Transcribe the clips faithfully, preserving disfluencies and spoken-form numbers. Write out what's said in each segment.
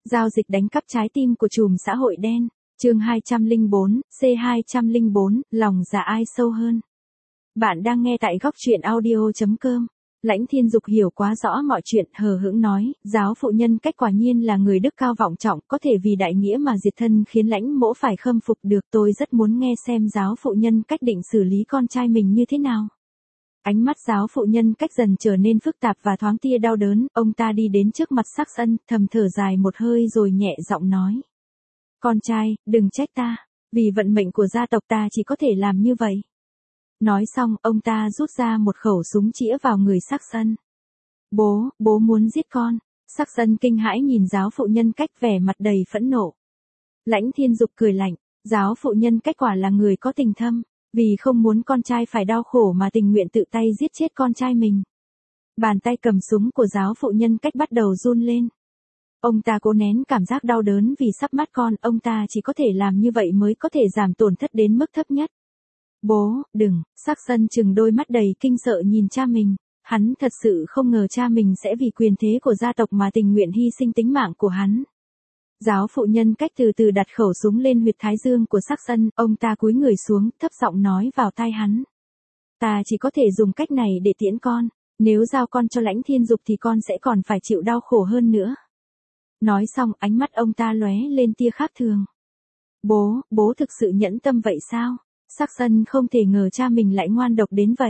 Giao dịch đánh cắp trái tim của trùm xã hội đen. Chương hai trăm lẻ bốn, C hai trăm lẻ bốn, lòng dạ ai sâu hơn. Bạn đang nghe tại góc truyện audio chấm com. Lãnh Thiên Dục hiểu quá rõ mọi chuyện, hờ hững nói, giáo phụ Nhân Cách quả nhiên là người đức cao vọng trọng, có thể vì đại nghĩa mà diệt thân, khiến Lãnh Mỗ phải khâm phục được. Tôi rất muốn nghe xem giáo phụ Nhân Cách định xử lý con trai mình như thế nào. Ánh mắt giáo phụ Nhân Cách dần trở nên phức tạp và thoáng tia đau đớn, ông ta đi đến trước mặt Sắc Ân, thầm thở dài một hơi rồi nhẹ giọng nói. Con trai, đừng trách ta, vì vận mệnh của gia tộc ta chỉ có thể làm như vậy. Nói xong, ông ta rút ra một khẩu súng chĩa vào người Sắc Ân. Bố, bố muốn giết con. Sắc Ân kinh hãi nhìn giáo phụ Nhân Cách vẻ mặt đầy phẫn nộ. Lãnh Thiên Dục cười lạnh, giáo phụ Nhân Cách quả là người có tình thâm, vì không muốn con trai phải đau khổ mà tình nguyện tự tay giết chết con trai mình. Bàn tay cầm súng của giáo phụ Nhân Cách bắt đầu run lên. Ông ta cố nén cảm giác đau đớn vì sắp mất con, ông ta chỉ có thể làm như vậy mới có thể giảm tổn thất đến mức thấp nhất. Bố, đừng, Sắc Ân trừng đôi mắt đầy kinh sợ nhìn cha mình, hắn thật sự không ngờ cha mình sẽ vì quyền thế của gia tộc mà tình nguyện hy sinh tính mạng của hắn. Giáo phụ Nhân Cách từ từ đặt khẩu súng lên huyệt thái dương của Sắc Ân, ông ta cúi người xuống, thấp giọng nói vào tai hắn. Ta chỉ có thể dùng cách này để tiễn con, nếu giao con cho Lãnh Thiên Dục thì con sẽ còn phải chịu đau khổ hơn nữa. Nói xong, ánh mắt ông ta lóe lên tia khác thường. Bố, bố thực sự nhẫn tâm vậy sao? Sắc Ân không thể ngờ cha mình lại ngoan độc đến vậy.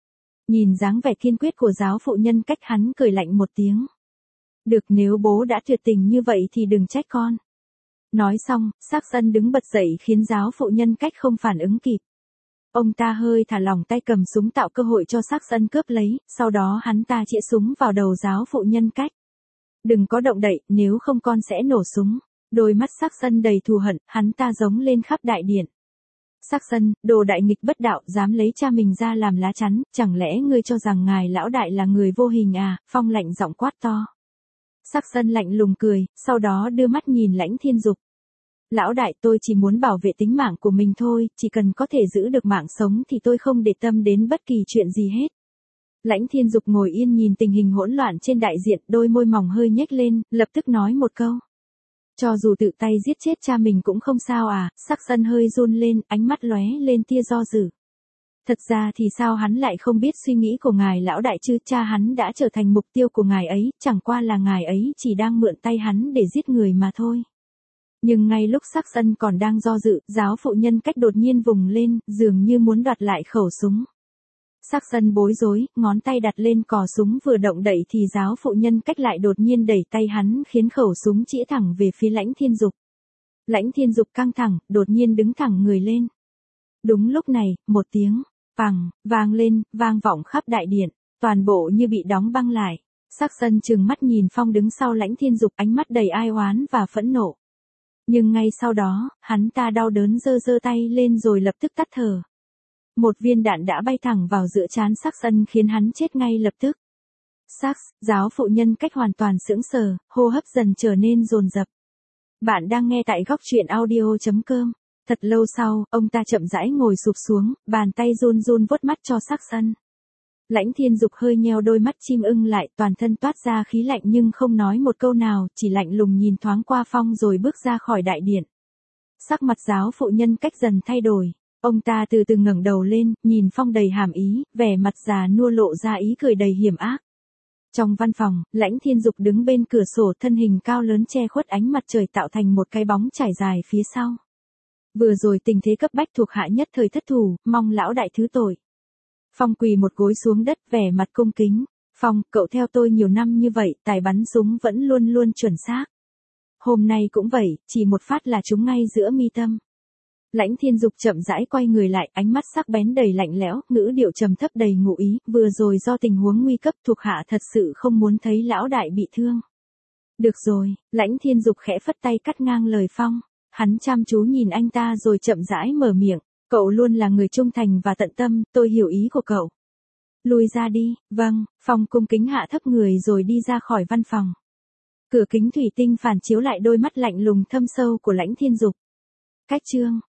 Nhìn dáng vẻ kiên quyết của giáo phụ Nhân Cách, hắn cười lạnh một tiếng. Được, nếu bố đã tuyệt tình như vậy thì đừng trách con. Nói xong, Sắc Ân đứng bật dậy khiến giáo phụ Nhân Cách không phản ứng kịp. Ông ta hơi thả lỏng tay cầm súng tạo cơ hội cho Sắc Ân cướp lấy, sau đó hắn ta chĩa súng vào đầu giáo phụ Nhân Cách. Đừng có động đậy, nếu không con sẽ nổ súng. Đôi mắt Sắc Ân đầy thù hận, hắn ta giống lên khắp đại điện. Sắc Ân, đồ đại nghịch bất đạo, dám lấy cha mình ra làm lá chắn, chẳng lẽ ngươi cho rằng ngài lão đại là người vô hình à? Phong lạnh giọng quát to. Sắc Ân lạnh lùng cười, sau đó đưa mắt nhìn Lãnh Thiên Dục. Lão đại, tôi chỉ muốn bảo vệ tính mạng của mình thôi, chỉ cần có thể giữ được mạng sống thì tôi không để tâm đến bất kỳ chuyện gì hết. Lãnh Thiên Dục ngồi yên nhìn tình hình hỗn loạn trên đại diện, đôi môi mỏng hơi nhếch lên, lập tức nói một câu. Cho dù tự tay giết chết cha mình cũng không sao à? Sắc Ân hơi run lên, ánh mắt lóe lên tia do dự. Thật ra thì sao hắn lại không biết suy nghĩ của ngài lão đại chứ? Cha hắn đã trở thành mục tiêu của ngài ấy, chẳng qua là ngài ấy chỉ đang mượn tay hắn để giết người mà thôi. Nhưng ngay lúc Sắc Ân còn đang do dự, giáo phụ Nhân Cách đột nhiên vùng lên, dường như muốn đoạt lại khẩu súng. Sắc Ân bối rối, ngón tay đặt lên cò súng vừa động đậy thì giáo phụ Nhân Cách lại đột nhiên đẩy tay hắn khiến khẩu súng chĩa thẳng về phía Lãnh Thiên Dục. Lãnh Thiên Dục căng thẳng, đột nhiên đứng thẳng người lên. Đúng lúc này, một tiếng phằng vang lên, vang vọng khắp đại điện, toàn bộ như bị đóng băng lại. Sắc Ân trừng mắt nhìn Phong đứng sau Lãnh Thiên Dục, ánh mắt đầy ai oán và phẫn nộ. Nhưng ngay sau đó, hắn ta đau đớn giơ giơ tay lên rồi lập tức tắt thở. Một viên đạn đã bay thẳng vào giữa trán Sắc Ân khiến hắn chết ngay lập tức. Sắc, giáo phụ Nhân Cách hoàn toàn sững sờ, hô hấp dần trở nên dồn dập. Bạn đang nghe tại góc truyện audio chấm com. Thật lâu sau, ông ta chậm rãi ngồi sụp xuống, bàn tay run run vuốt mắt cho Sắc Ân. Lãnh Thiên Dục hơi nheo đôi mắt chim ưng lại, toàn thân toát ra khí lạnh nhưng không nói một câu nào, chỉ lạnh lùng nhìn thoáng qua Phong rồi bước ra khỏi đại điện. Sắc mặt giáo phụ Nhân Cách dần thay đổi. Ông ta từ từ ngẩng đầu lên, nhìn Phong đầy hàm ý, vẻ mặt già nua lộ ra ý cười đầy hiểm ác. Trong văn phòng, Lãnh Thiên Dục đứng bên cửa sổ, thân hình cao lớn che khuất ánh mặt trời tạo thành một cái bóng trải dài phía sau. Vừa rồi tình thế cấp bách thuộc hạ nhất thời thất thủ, mong lão đại thứ tội. Phong quỳ một gối xuống đất, vẻ mặt cung kính. Phong, cậu theo tôi nhiều năm như vậy, tài bắn súng vẫn luôn luôn chuẩn xác. Hôm nay cũng vậy, chỉ một phát là trúng ngay giữa mi tâm. Lãnh Thiên Dục chậm rãi quay người lại, ánh mắt sắc bén đầy lạnh lẽo, ngữ điệu trầm thấp đầy ngụ ý, vừa rồi do tình huống nguy cấp thuộc hạ thật sự không muốn thấy lão đại bị thương. Được rồi, Lãnh Thiên Dục khẽ phất tay cắt ngang lời Phong, hắn chăm chú nhìn anh ta rồi chậm rãi mở miệng, cậu luôn là người trung thành và tận tâm, tôi hiểu ý của cậu. Lui ra đi, vâng, Phong cung kính hạ thấp người rồi đi ra khỏi văn phòng. Cửa kính thủy tinh phản chiếu lại đôi mắt lạnh lùng thâm sâu của Lãnh Thiên Dục. Cách chương